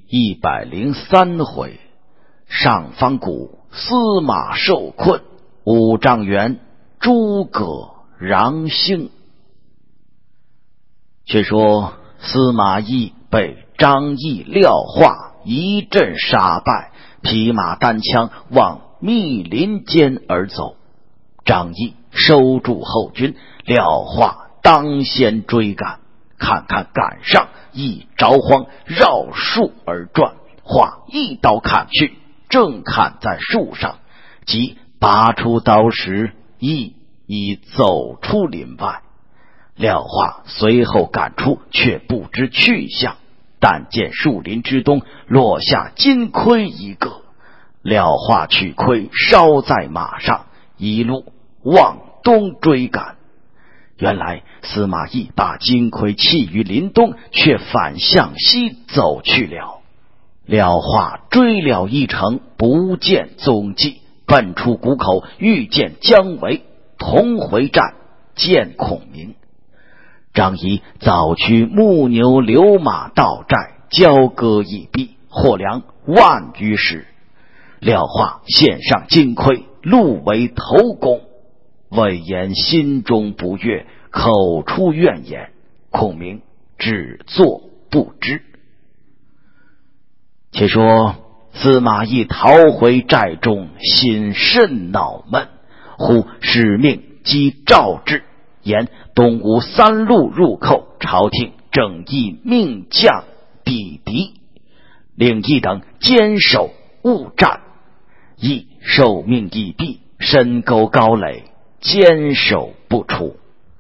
103回，上方谷司马受困，5丈原诸葛禳兴。却说司马懿被张翼、廖化一阵杀败，匹马单枪往密林间而走。张翼收住后军，廖化当先追赶，看看赶上，一着慌，绕树而转，化一刀砍去，正砍在树上，即拔出刀时，亦已走出林外。廖化随后赶出，却不知去向，但见树林之东落下金盔一个。廖化取盔捎在马上，一路往东追赶。原来司马懿把金盔弃于林东，却反向西走去了。廖化追了一程，不见踪迹，奔出谷口，遇见姜维，同回战见孔明。张仪早驱木牛流马到寨，交割一臂，获粮10000余石。廖化献上金盔，录为头功。魏延心中不悦，口出怨言，孔明只作不知。且说司马懿逃回寨中，心甚恼闷，忽使命击诏至，言东吴3路入寇，朝廷正议命将抵敌，令一等坚守勿战。懿受命已毕，深沟高垒，坚守不出。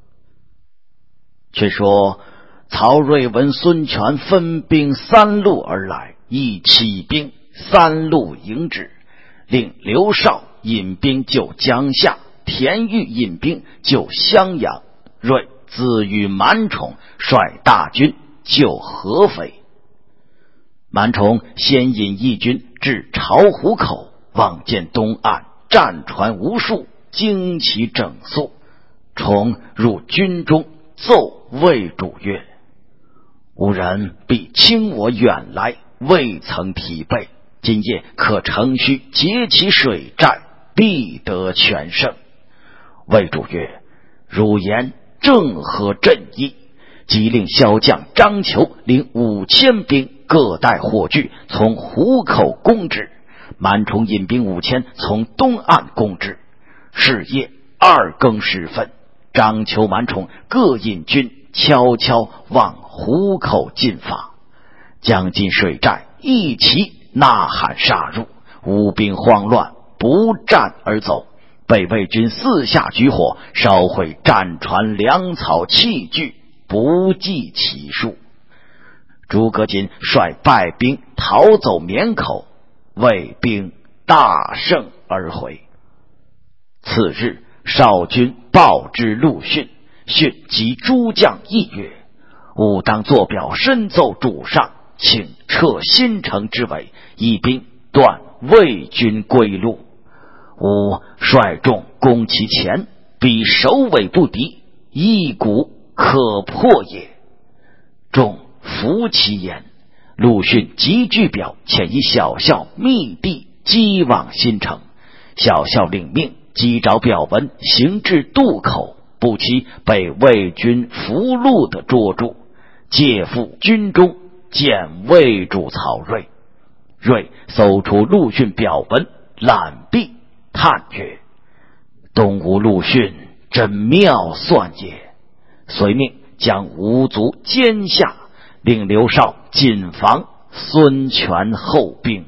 却说曹睿闻孙权分兵3路而来，亦起兵3路迎之，令刘绍引兵救江夏，田豫引兵救襄阳，睿自与满宠率大军救合肥。满宠先引义军至巢湖口，望见东岸战船无数，旌旗整肃。宠入军中，奏魏主曰：吾人必轻我远来，未曾疲惫，今夜可乘虚截其水战，必得全胜。魏主曰：汝言正合朕意。即令骁将张求领5000兵，各带火炬，从湖口攻之。满宠引兵5000从东岸攻之。是夜2更时分，张求、满宠各引军悄悄往湖口进发。将进水寨，一齐呐喊杀入，吴兵慌乱，不战而走。被魏军四下举火，烧毁战船粮草器具，不计其数。诸葛瑾率败兵逃走绵口，魏兵大胜而回。次日，少军报之陆逊，逊及诸将议曰：吾当作表深奏主上，请撤新城之围，以兵断魏军归路。吾率众攻其前，彼首尾不敌，一鼓可破也。众服其言。陆逊即据表，遣以小校密地击往新城。小校领命，击着表文，行至渡口，不期被魏军俘虏的捉住，借赴军中见魏主曹睿。睿搜出陆逊表文，览毕，叹曰：东吴陆逊真妙算也。遂命将吴卒歼下，令刘绍谨防孙权后兵。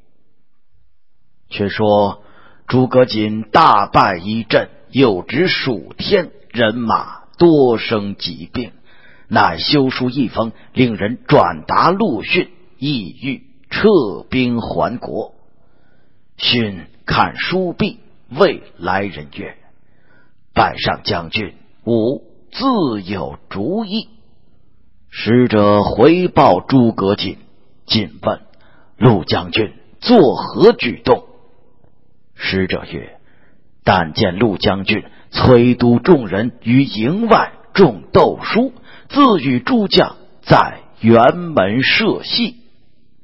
却说诸葛瑾大败一阵，又值暑天，人马多生疾病，乃修书一封，令人转达陆逊，意欲撤兵还国。逊看书毕，谓来人曰：拜上将军，吾自有主意。使者回报诸葛瑾，瑾问陆将军作何举动？使者曰：但见陆将军催督众人于营外种豆书，自与诸将在辕门设戏。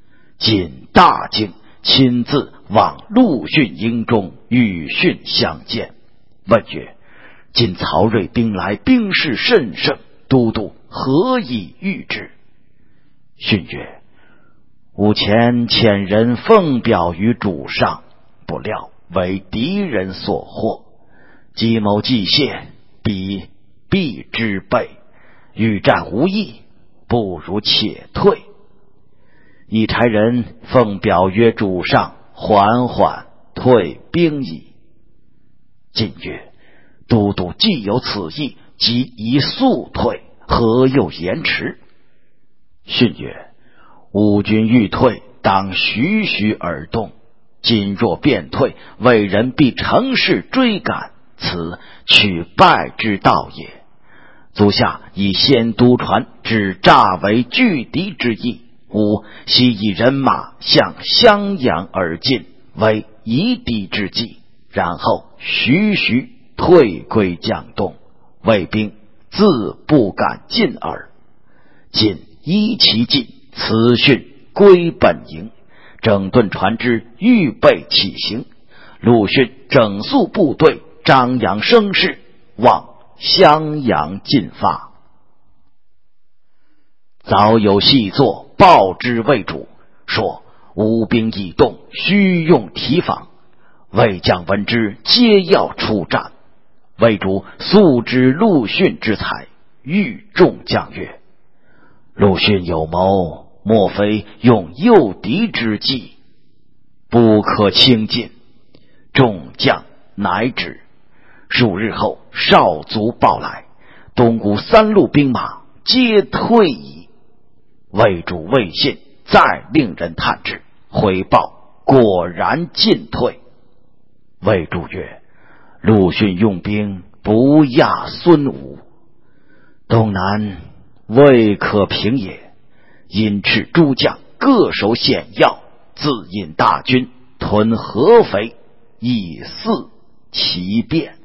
谨大惊，亲自往陆逊营中与逊相见，问曰：今曹睿兵来，兵势甚盛，都督何以御之？逊曰：吾前遣人奉表于主上，不料为敌人所获，计谋计泄，彼必之备，欲战无益，不如且退。已差人奉表曰主上，缓缓退兵矣。晋曰：都督既有此意，即宜速退，何又延迟？逊曰：吾军欲退，当徐徐而动，今若便退，魏人必乘势追赶，此取败之道也。足下以先都传指诈为拒敌之意，吾悉以人马向襄阳而进，为夷敌之计，然后徐徐退归江东，魏兵自不敢进耳。今依其计，辞训归本营，整顿船只，预备起行。陆逊整肃部队，张扬声势，往襄阳进发。早有细作报之魏主，说吴兵已动，须用提防。魏将闻之，皆要出战。魏主素知陆逊之才，谕众将曰：陆逊有谋，莫非用诱敌之计，不可轻进。众将乃止。数日后，少卒报来，东吴3路兵马皆退矣。魏主未信，再令人探之，回报果然进退。魏主曰：陆逊用兵不亚孙吴，东南未可平也。因斥诸将各守险要，自引大军屯合肥，以俟其变。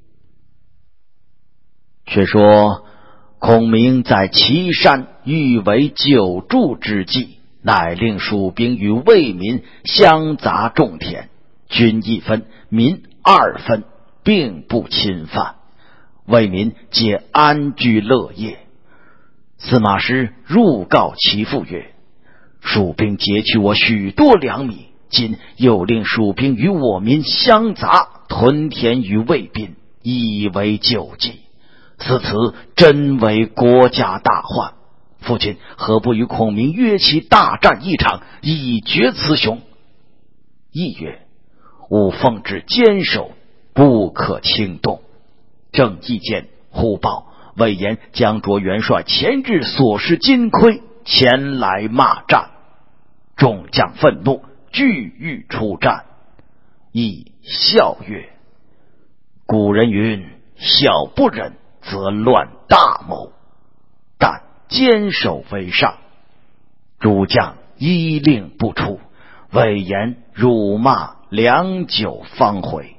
却说孔明在岐山欲为久住之计，乃令蜀兵与魏民相杂种田，军1分，民2分，并不侵犯，魏民皆安居乐业。司马师入告其父曰：蜀兵劫取我许多粮米，今又令蜀兵与我民相杂，屯田于魏兵，以为救济。此真为国家大患，父亲何不与孔明约其大战一场，以决雌雄？亦曰：吾奉旨坚守，不可轻动。正义间，忽报魏延将卓元帅前日所失金盔前来骂战，众将愤怒，俱欲出战。亦笑曰：古人云，小不忍则乱大谋，但坚守为上。诸将依令不出，魏延辱骂良久方回。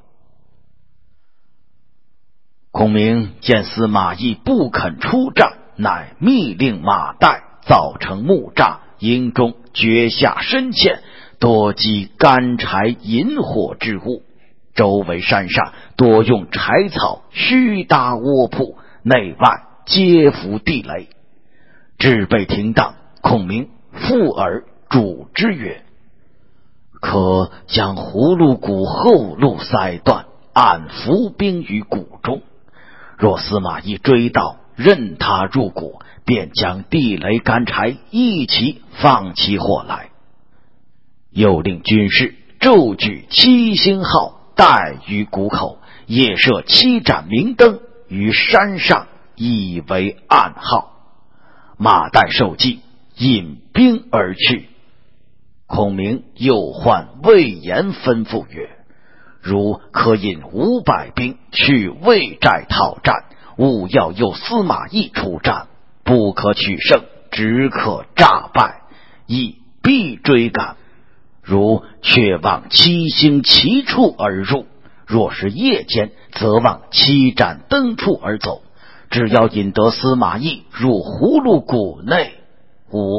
孔明见司马懿不肯出战，乃密令马岱造成木栅，营中掘下深堑，多积干柴引火之物，周围山上多用柴草虚搭窝铺，内外皆伏地雷。至备停当，孔明附耳嘱之曰：可将葫芦谷后路塞断，按伏兵于谷中。若司马懿追到，任他入谷，便将地雷干柴一起放起火来。又令军士骤举7星号，待于谷口，夜设7盏明灯于山上，以为暗号。马岱受计，引兵而去。孔明又唤魏延吩咐曰：如可引500兵去魏寨讨战，勿要诱司马懿出战，不可取胜，只可诈败，亦必追赶。如却往7星其处而入，若是夜间，则往7盏灯处而走。只要引得司马懿入葫芦谷内，吾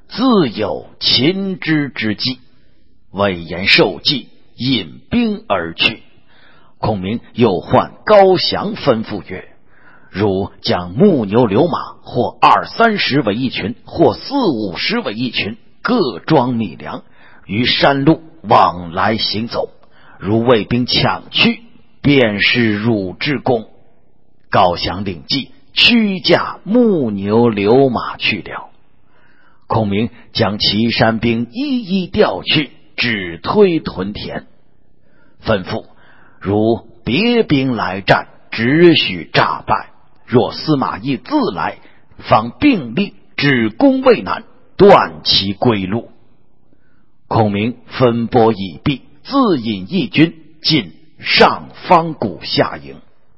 自有擒之之计。魏延受计，引兵而去。孔明又唤高翔吩咐曰：如将木牛流马或20-30为一群，或40-50为一群，各装米粮，于山路往来行走，如魏兵抢去，便是汝之功。高翔领计，驱驾木牛流马去了。孔明将岐山兵一一调去，只推屯田，吩咐如别兵来战，只许诈败，若司马懿自来，方并力止攻渭南，断其归路。孔明分拨已毕，自引义军进上方谷下营。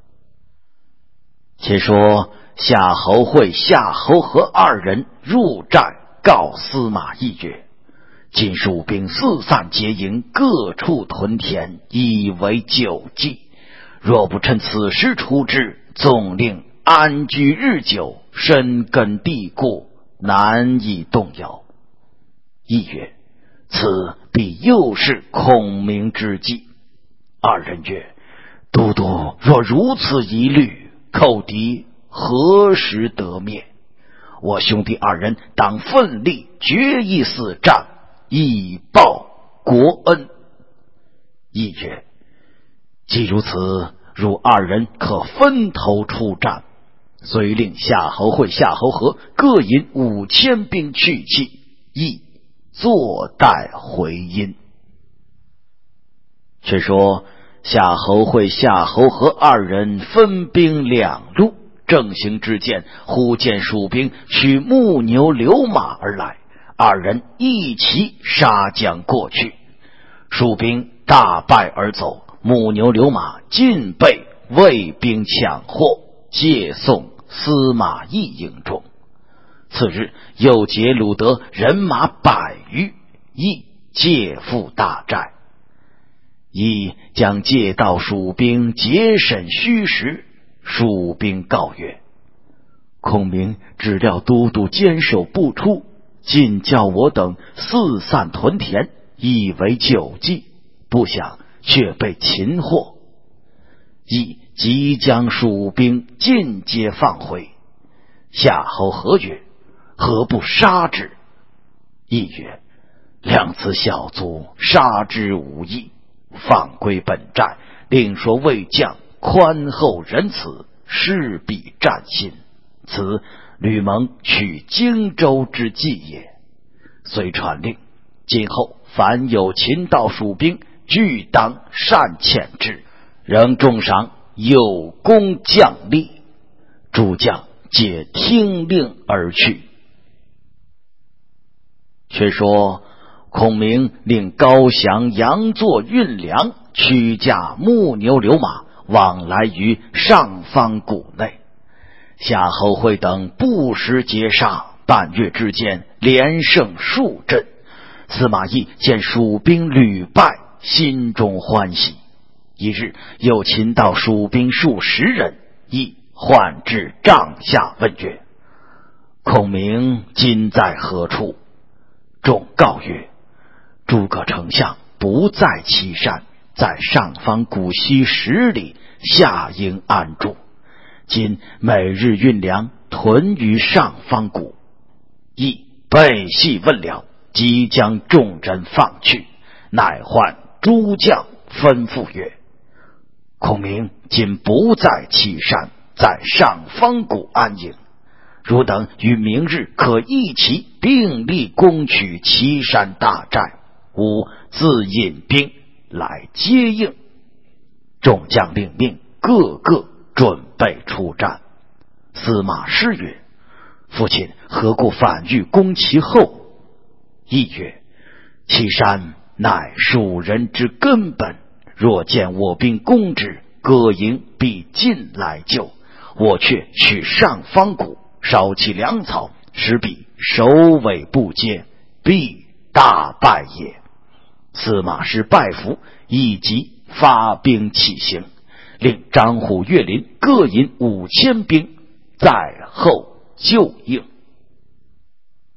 且说夏侯会、夏侯和二人入寨告司马懿曰：今蜀兵四散结营，各处屯田，以为救济。若不趁此时出之，纵令安居日久，深根蒂固，难以动摇。懿曰：此必又是孔明之计。二人曰：都督若如此疑虑，寇敌何时得灭？我兄弟二人当奋力决一死战，以报国恩。懿曰：既如此，汝二人可分头出战，遂令夏侯会、夏侯和各引5000兵去气，懿坐待回音。却说夏侯会、夏侯和二人分兵两路，正行之间，忽见蜀兵驱木牛流马而来，二人一齐杀将过去。蜀兵大败而走，木牛流马尽被魏兵抢获，借送司马懿营中。次日又劫掳得人马100余，懿借赴大寨。懿将借道蜀兵节审虚实，蜀兵告曰：孔明只料都督坚守不出，尽叫我等四散屯田，以为救济，不想却被擒获。懿即将蜀兵尽皆放回。夏侯和曰：何不杀之？懿曰：谅此小卒杀之无益，放归本寨，另说魏将宽厚仁慈，势必战心，此吕蒙取荆州之计也。遂传令，今后凡有秦道蜀兵，俱当善遣之，仍重赏有功将吏。诸将皆听令而去。却说孔明令高翔、杨作运粮，驱驾木牛流马，往来于上方谷内。夏侯会等不时截杀，半月之间连胜数阵。司马懿见蜀兵屡败，心中欢喜。一日又擒到蜀兵数十人，懿唤至帐下问曰：孔明今在何处？众告曰：诸葛丞相不在岐山，在上方谷西10里下营安住，今每日运粮屯于上方谷。懿备细问了，即将众人放去，乃唤诸将吩咐曰：孔明今不在岐山，在上方谷安营，汝等于明日可一起并力攻取岐山大寨，吾自引兵来接应。众将领命，个个准备出战。司马师曰：父亲何故反欲攻其后？懿曰：岐山乃蜀人之根本，若见我兵攻之，各营必进来救，我却取上方谷，烧其粮草，使彼首尾不接，必大败也。司马师拜服，以即发兵起行，令张虎、岳林各引5000兵在后救应。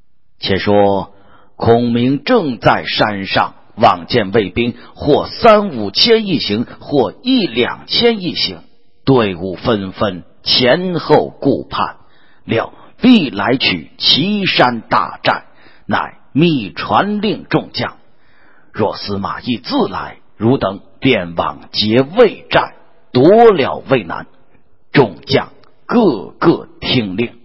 且说孔明正在山上，望见卫兵或3-5千一行，或1-2千一行，队伍纷纷，前后顾盼，料必来取岐山大战，乃密传令众将，若司马懿自来，汝等便往劫魏寨，夺了渭南。众将个个听令。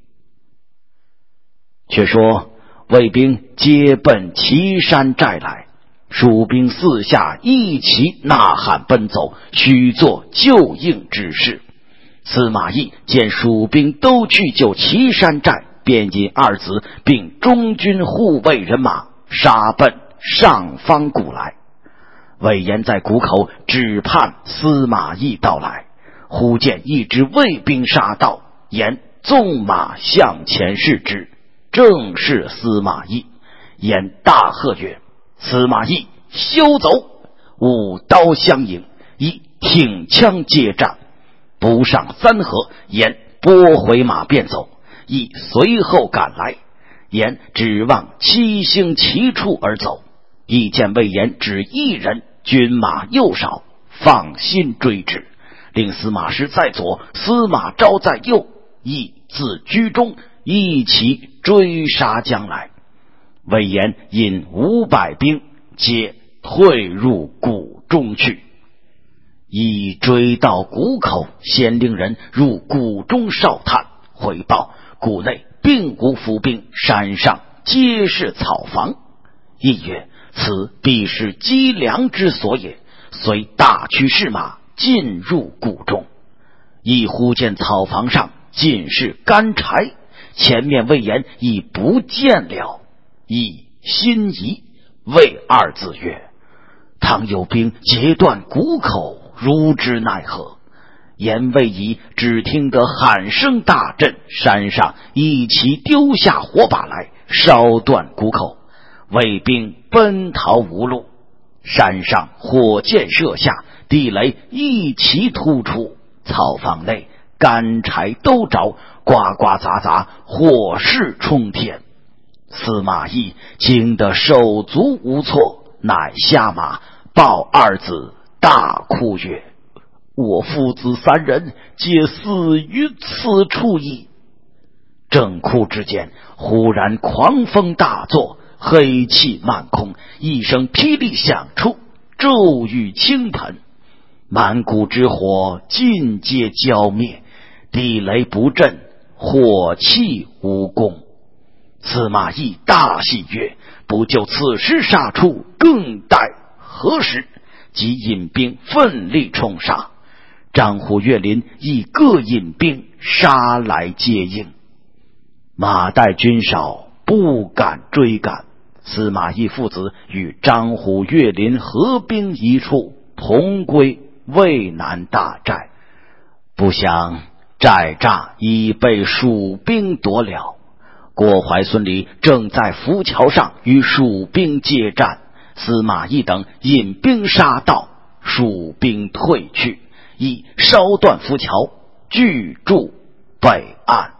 却说魏兵皆奔岐山寨来，蜀兵四下一齐呐喊奔走，须作救应之事。司马懿见蜀兵都去救岐山寨，便引二子并中军护卫人马杀奔上方谷来。魏延在谷口只盼司马懿到来，忽见一支魏兵杀到，言纵马向前视之，正是司马懿。言大喝曰：司马懿休走！舞刀相迎，亦挺枪接战，不上3合，言拨回马便走，亦随后赶来。言指望七星齐处而走，亦见魏延只一人，军马又少，放心追之，令司马师在左，司马昭在右，亦自居中，一齐追杀将来。魏延引500兵，皆退入谷中去。已追到谷口，先令人入谷中哨探，回报谷内并无伏兵，山上皆是草房。亦曰：此必是积粮之所也。遂大驱士马进入谷中。亦忽见草房上尽是干柴，前面魏延已不见了，亦心疑，谓二子曰：倘有兵截断谷口，如之奈何？言未已，只听得喊声大震，山上一齐丢下火把来，烧断谷口，魏兵奔逃无路。山上火箭射下，地雷一齐突出，草房内干柴都着，呱呱杂杂，火势冲天。司马懿惊得手足无措，乃下马抱二子，大哭曰：我父子3人皆死于此处矣。正哭之间，忽然狂风大作，黑气漫空，一声霹雳响出，骤雨倾盆，满谷之火尽皆浇灭，地雷不震，火气无功。司马懿大喜曰：不就此时杀出，更待何时？即引兵奋力冲杀。张虎、岳林亦各引兵杀来接应，马岱军少，不敢追赶。司马懿父子与张虎、岳林合兵一处，同归渭南大寨。不想寨栅已被蜀兵夺了。郭淮、孙礼正在浮桥上与蜀兵接战，司马懿等引兵杀到，蜀兵退去，亦烧断浮桥，拒驻北岸。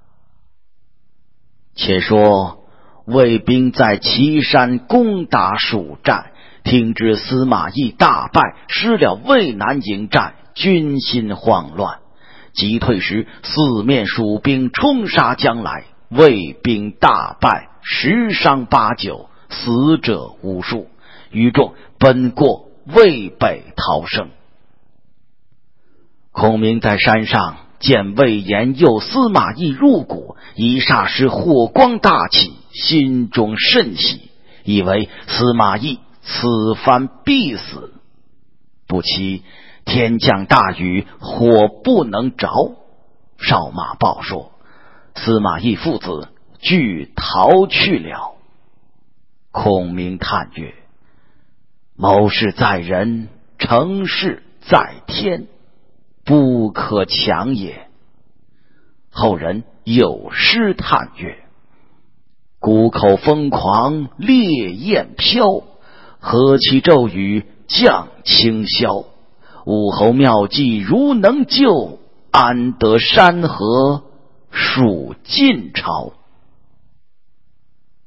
且说魏兵在岐山攻打蜀寨，听知司马懿大败，失了渭南营寨，军心慌乱。急退时，四面蜀兵冲杀将来，魏兵大败，10伤8九，死者无数，余众奔过渭北逃生。孔明在山上见魏延诱司马懿入谷，一霎时火光大起，心中甚喜，以为司马懿此番必死。不期天降大雨，火不能着。哨马报说，司马懿父子俱逃去了。孔明叹曰：谋事在人，成事在天，不可强也。后人有诗叹曰：谷口疯狂烈焰飘，何其骤雨降清霄。武侯妙计如能救，安得山河属晋朝。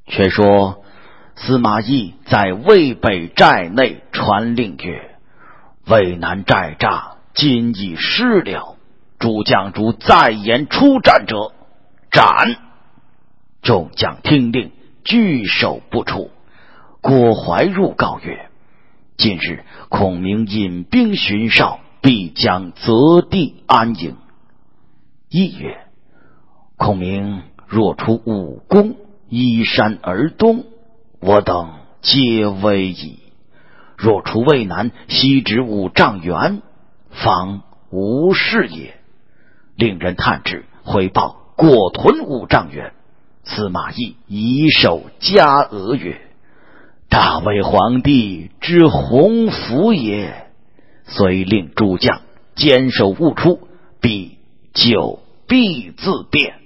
却说司马懿在渭北寨内传令曰：渭南寨栅今已失了，诸将主再言出战者，斩！众将听令，拒手不出。郭淮入告曰：近日孔明引兵巡哨，必将择地安营。懿曰：孔明若出武功，依山而东，我等皆危矣；若出渭南，西至5丈原，方无事也。令人探知，回报果屯5丈原。司马懿以手加额曰：大魏皇帝之鸿福也，遂令诸将坚守勿出，必久必自变。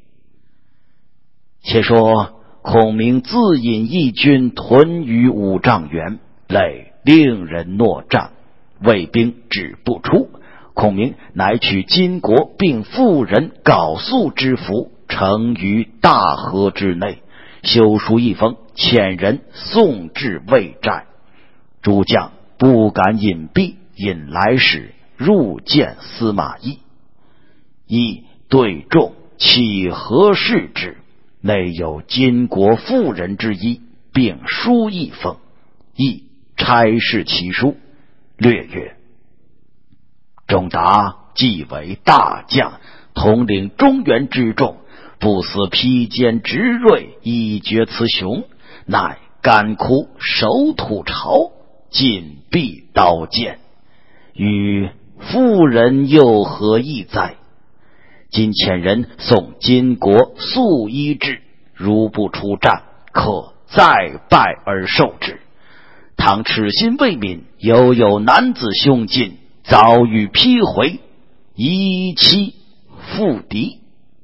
且说孔明自引义军屯于5丈原，累令人诺战，魏兵止不出。孔明乃取金国并妇人缟素之服，盛于大河之内，修书一封，遣人送至魏寨。诸将不敢隐蔽，引来使入见司马懿。懿对众岂何事之？内有金国妇人之衣，并书一封。懿差事其书，略曰：仲达既为大将，统领中原之众，不思披坚执锐，以决雌雄，乃干枯守土巢，尽避刀剑，与妇人又何异哉？今遣人送金国素衣至，如不出战，可再拜而受之。倘痴心未泯，犹有男子凶尽，早欲劈回，以妻复敌。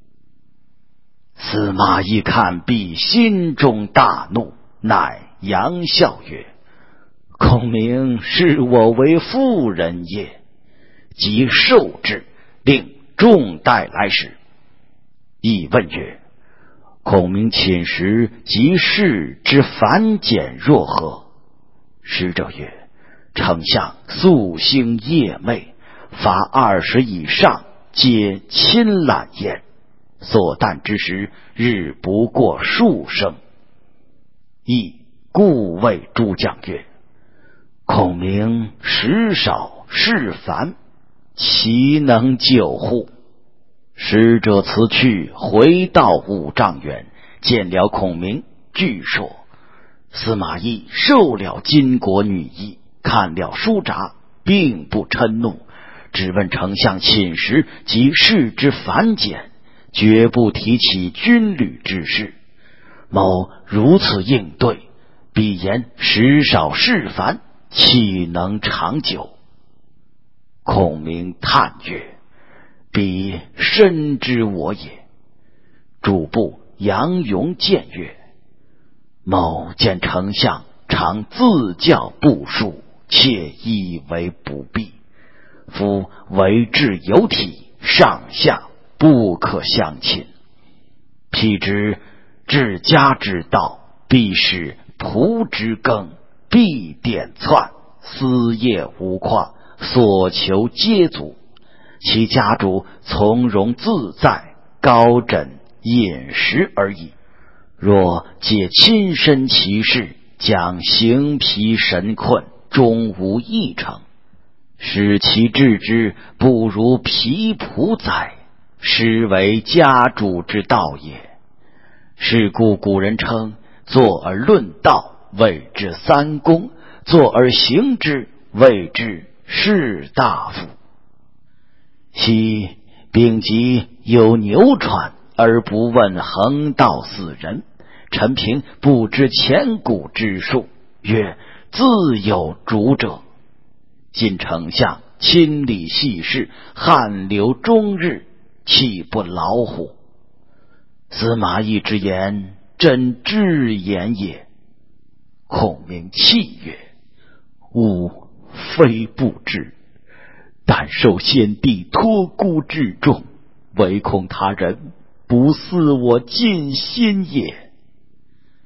司马懿看毕，心中大怒，乃扬笑曰：孔明视我为妇人也。即受之，令众带来使。懿问曰：孔明寝食及事之繁简若何？使者曰：丞相素兴夜寐，罚20以上，皆亲懒焉。所啖之时，日不过数升。懿故谓诸将曰：孔明食少事繁，其能久乎？使者辞去，回到5丈原，见了孔明，具说。司马懿受了金国女衣，看了书札，并不嗔怒，只问丞相寝食及事之繁简，绝不提起军旅之事。某如此应对，必言食少事繁，岂能长久？孔明叹曰：彼深知我也。主簿杨勇谏曰：某见丞相常自教部署，切以为不必。夫为治有体，上下不可相侵。譬之治家之道，必使仆之耕，必典篡，私业无旷，所求皆足。其家主从容自在，高枕饮食而已。若借亲身其事，将形疲神困，终无益成。使其治之，不如皮仆哉，实为家主之道也。是故古人称，坐而论道，谓之三公；坐而行之，谓之士大夫。昔丙吉有牛喘，而不问横道死人。陈平不知千古之术，曰：自有主者。今丞相亲理细事，汗流终日，岂不劳乎？司马懿之言，真至言也。孔明泣曰：吾非不知，但受先帝托孤至重，唯恐他人不似我尽心也。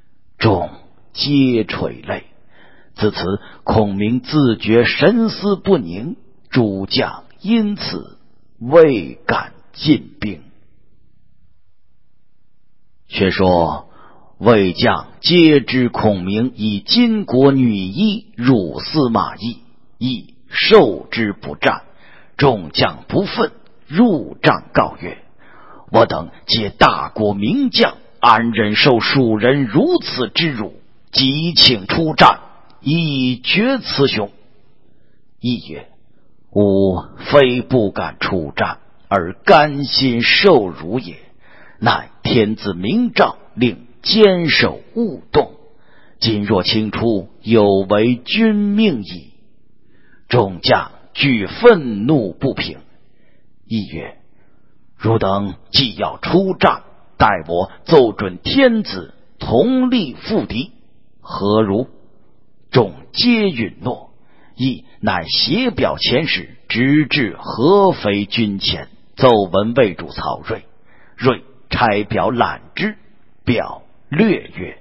众皆垂泪。自此，孔明自觉神思不宁，诸将因此未敢进兵。却说魏将皆知孔明以金国女医入司马懿，亦受之不战，众将不忿，入帐告曰：我等皆大国名将，安忍受蜀人如此之辱？即请出战，以决雌雄。懿曰：吾非不敢出战，而甘心受辱也。乃天子明诏，令坚守勿动，今若请出，有违君命矣。众将俱愤怒不平。懿曰：汝等既要出战，待我奏准天子，同力赴敌，何如？众皆允诺。懿乃写表遣使，直至合肥军前，奏闻魏主曹睿。睿差表览之，表略曰：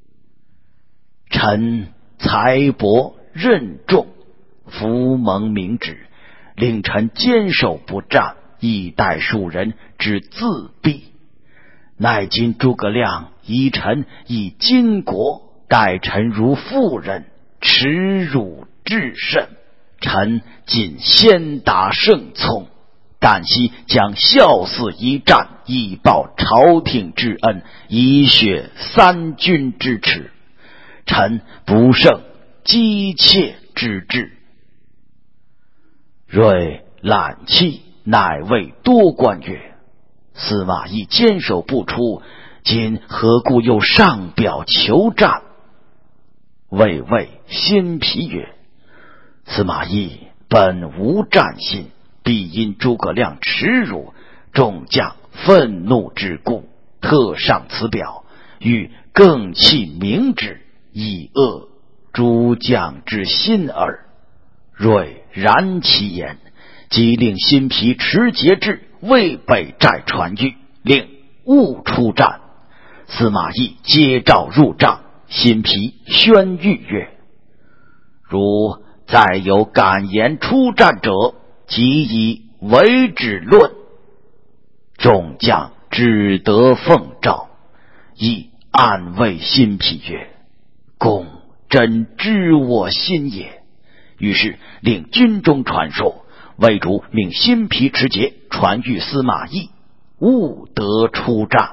臣才博任重，福蒙明旨，令臣坚守不战，以待蜀人之自毙。乃今诸葛亮以臣以金国，待臣如妇人，耻辱至甚。臣仅先达圣聪，但惜将效死一战，以报朝廷之恩，以雪三军之耻。臣不胜姬妾之志。睿览泣，乃谓多官曰：司马懿坚守不出，今何故又上表求战？魏谓辛毗曰：司马懿本无战心，必因诸葛亮耻辱，众将愤怒之故，特上此表，欲更弃明旨，以遏诸将之心耳。睿然其言，即令辛毗持节制，为北寨传谕，令勿出战。司马懿接诏入帐，辛毗宣谕曰：如再有敢言出战者，即以为止论。众将只得奉诏。亦暗谓辛毗曰：公真知我心也。于是令军中传说，魏主命辛毗持节，传谕司马懿，勿得出战。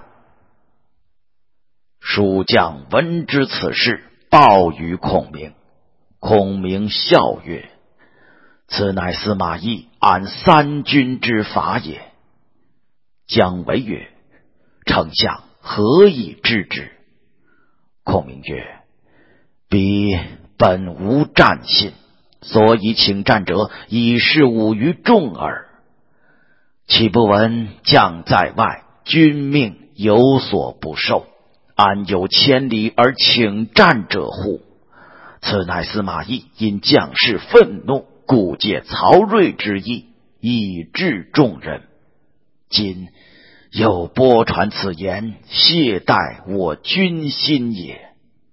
蜀将闻知此事，报与孔明。孔明笑曰：此乃司马懿安三军之法也。姜维曰：丞相何以知之？孔明曰：彼本无战心，所以请战者，以示武于众耳。岂不闻将在外，君命有所不受，安有千里而请战者乎？此乃司马懿因将士愤怒，故借曹睿之意，以致众人。今又播传此言，懈怠我军心也。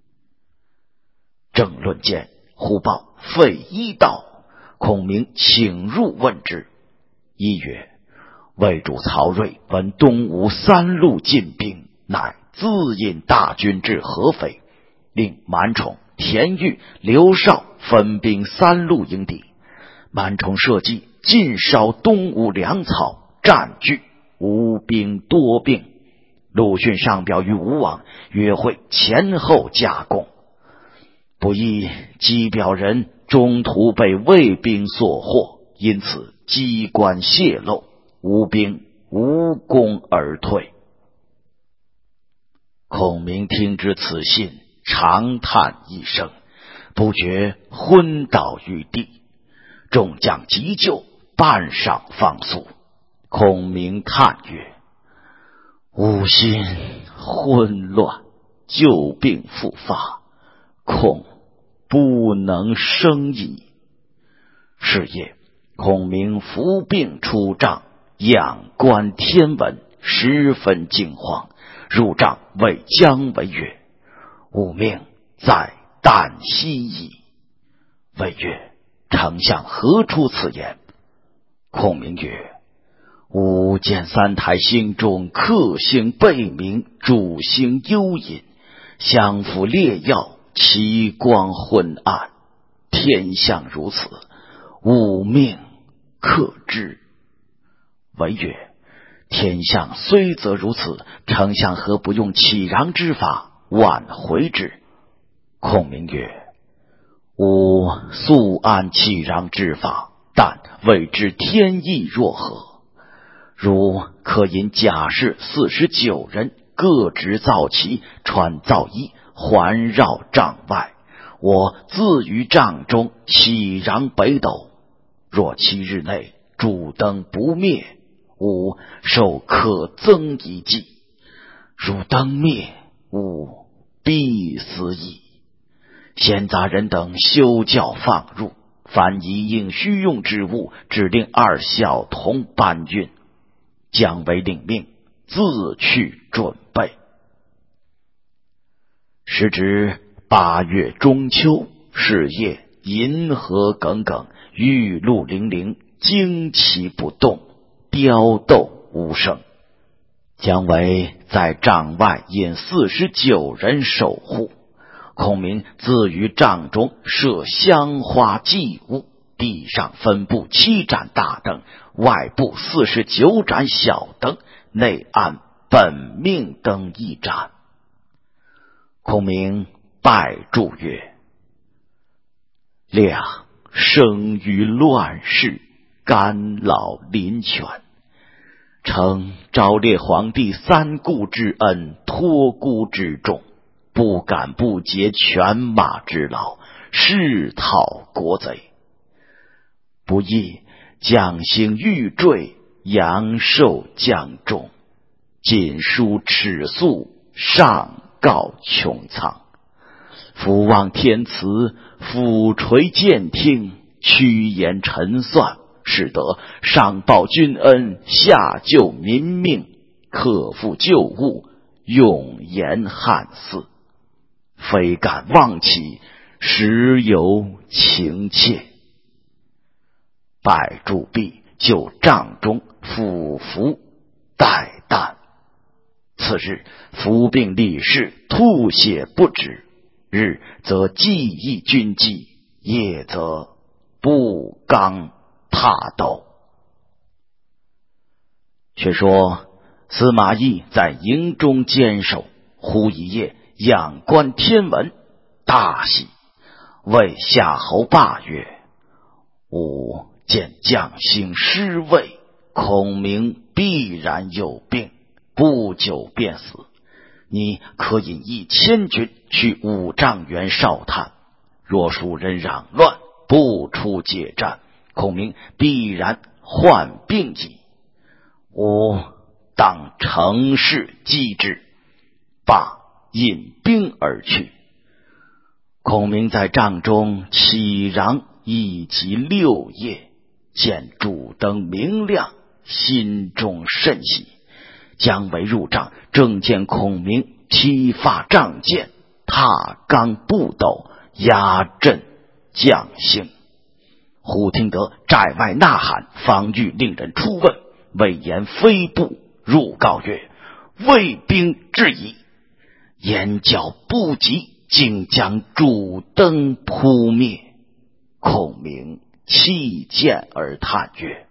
正论间，忽报费祎到，孔明请入问之。祎曰：魏主曹睿闻东吴三路进兵，乃自引大军至合肥，令满宠、田豫、刘绍分兵三路迎敌。满宠设计尽烧东吴粮草，占据，吴兵多病。鲁迅上表于吴王，约会前后夹攻。不意击表人中途被魏兵所获，因此机关泄露，吴兵无功而退。孔明听知此信，长叹一声，不觉昏倒于地。众将急救，半晌方苏。孔明叹曰：吾心混乱，旧病复发，恐不能生矣。是夜，孔明伏病出帐，仰观天文，十分惊慌。入帐谓姜维曰： 吾命在旦夕矣。谓曰：丞相何出此言？孔明曰：吾见三台星中克星背明，主星幽隐，相辅列曜，其光昏暗，天象如此，吾命克之。谓曰：天象虽则如此，丞相何不用启攘之法挽回之？孔明曰：吾素谙启攘之法，但未知天意若何？如可引甲士49人，各执皂旗，穿皂衣，环绕帐外，我自于帐中启攘北斗。若7日内主灯不灭，吾受可增一计；如灯灭，吾必死矣。闲杂人等休教放入，凡一应需用之物，只令2小童搬运。姜维领命，自去准备。时值8月中秋，是夜银河耿耿，玉露零零，旌旗不动，雕斗无声。姜维在帐外引49人守护，孔明自于帐中设香花祭物，地上分布7盏大灯，外布49盏小灯，内安本命灯1盏。孔明拜祝曰：亮生于乱世，肝老临泉，承昭烈皇帝3顾之恩，托孤之重，不敢不竭犬马之劳，誓讨国贼。不意将星欲坠，阳寿将终，锦书尺素，上告穹苍。俯望天慈，俯垂剑听，屈言陈算，使得上报君恩，下救民命，克复旧物，永延汉嗣。非敢忘其，实有情切。拜祝毕，就帐中俯伏待旦。次日服病立誓，吐血不止，日则记忆军纪，夜则步刚踏斗。却说司马懿在营中坚守，忽一夜仰观天文，大喜，谓夏侯霸曰：吾见将星失位，孔明必然有病，不久便死。你可引1000军去五丈原哨探，若蜀人攘乱，不出解战，孔明必然患病矣。吾当乘势击之。罢，引兵而去。孔明在帐中启攘以及6夜，见主灯明亮，心中甚喜。姜维入帐，正见孔明披发仗剑，踏钢步斗，压阵将星。忽听得寨外呐喊，方欲令人出问，魏延飞步入告曰：魏兵至矣。眼角不及，竟将主灯扑灭。孔明弃剑而叹曰：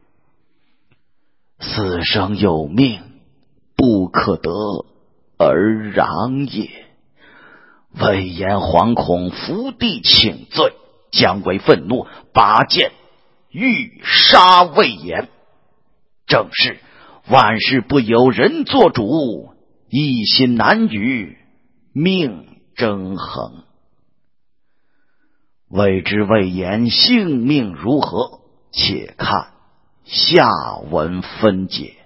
死生有命，不可得而攘也。魏延惶恐，伏地请罪。姜维愤怒，拔剑欲杀魏延。正是万事不由人做主，一心难与命争衡。未知魏延性命如何，且看下文分解。